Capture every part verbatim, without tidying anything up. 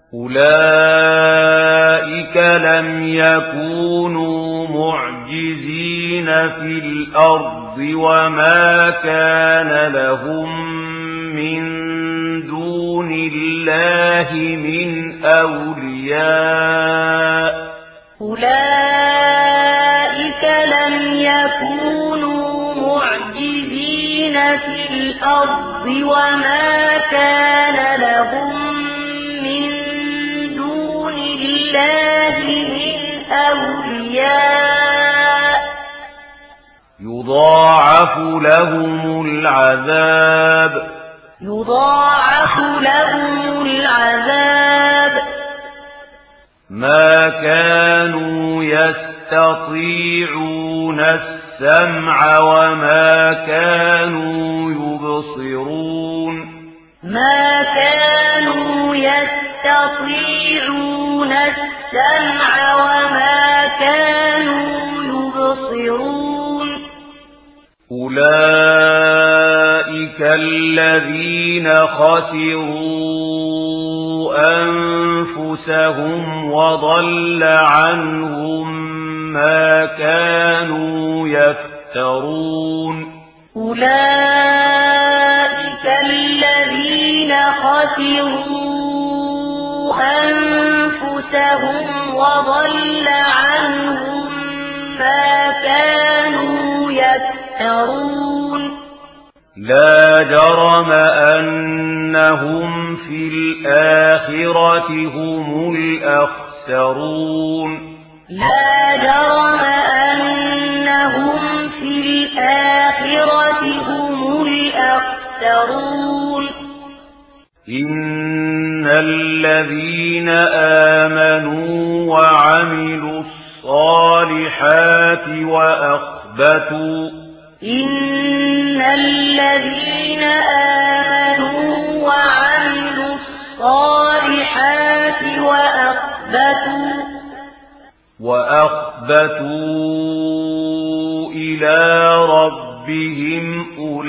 أولئك لم يكونوا معجزين في الأرض وما كان لهم من دون الله من أولياء أولئك لم يكونوا معجزين في الأرض وما كان لهم من دون الله من أولياء يضاعف لهم العذاب يضاعف لهم العذاب ما كانوا يستطيعون السمع وما كانوا يبصرون ما كانوا يستطيعون السمع وما كانوا يبصرون أولئك الذين خسروا أنفسهم وضل عنهم ما كانوا يفترون أولئك الذين خسروا أنفسهم وضل عنهم ما كانوا يفترون لا جرم أنهم في الآخرة هم الأخسرون لا جرم أنهم في الآخرة هم الأخسرون إن الذين آمنوا وعملوا الصالحات وأخبتوا إن الذين آمنوا وعملوا الصالحات وأخبتوا وأخبتوا إلى ربهم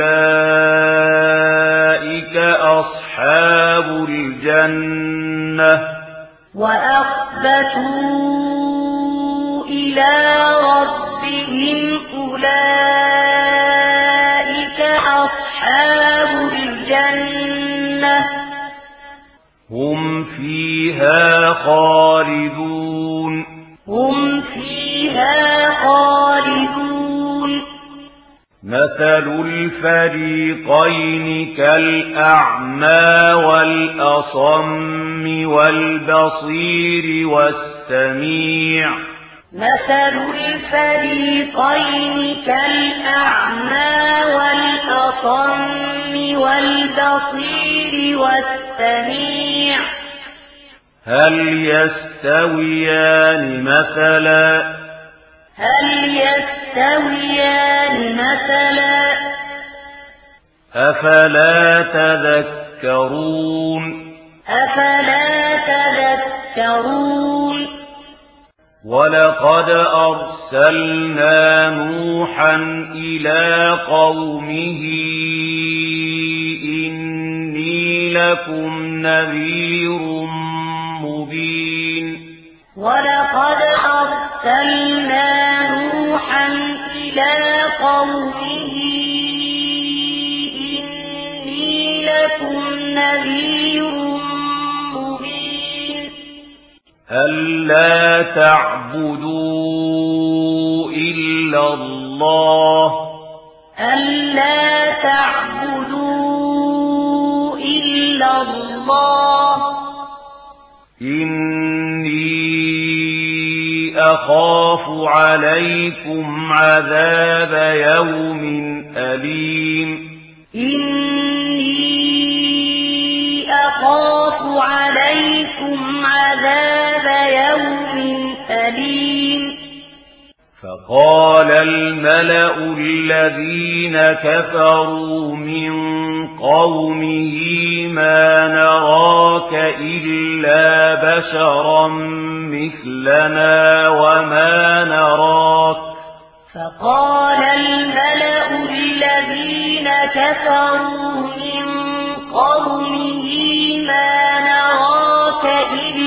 أولئك أصحاب الجنة وأخبتوا إلى ربهم أولئك أصحاب الجنة هم فيها خالدون هم فيها خالدون مثل الفريقين كالأعمى والأصم والبصير والسميع مثل الفريقين كالأعمى والأصم والبصير والسميع هل يستويان مثلا هل يستويان مثلا أفلا تذكرون أفلا تذكرون ولقد أرسلنا نوحا إلى قومه إني لكم نذير مبين ولقد أرسلنا نوحا إلى قومه إني لكم نذير مبين ألا تعبدوا إلا الله ألا تعبدوا إلا الله إني أخاف عليكم عذاب يوم أليم إني أخاف عليكم عذاب يوم أليم فقال الملأ الذين كفروا من قومه ما نراك إلا بشرا مثلنا وما نراك فقال الملأ الذين كفروا من قومه ما نراك إلا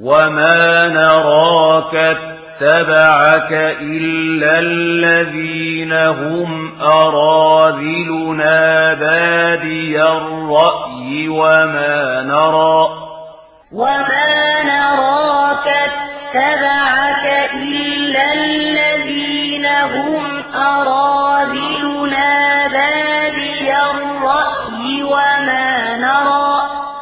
وما نراك اتبعك إلا الذين هم أراذلنا بادي الرأي وما نرى وما نراك اتبعك إلا الذين هم أراذلنا بادي الرأي وما نرى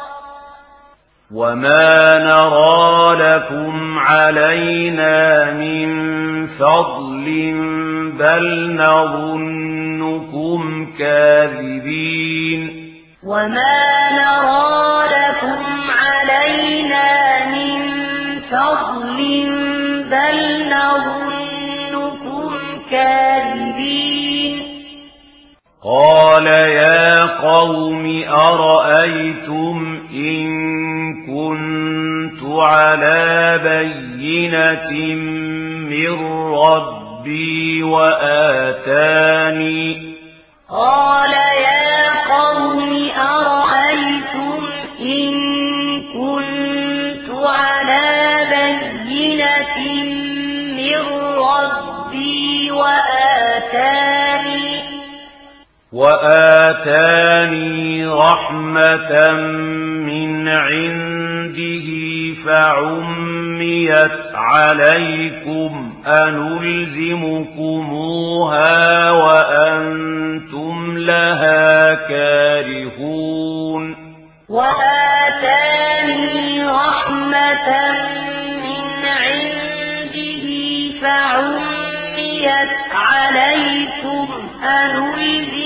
وما نرى لكم علينا من فضل بل نظنكم كاذبين وما نرى لكم علينا من فضل بل نظنكم كاذبين قال يا قوم أرأيتم إن كنت على بينة من ربي وآتاني قال يا قوم أرأيتم إن كنت على بينة من ربي وآتاني وآتاني رحمة من عنده فعميت عليكم أنلزمكموها وأنتم لها كارهون وآتاني رحمة من عنده فعميت عليكم أنلزمكموها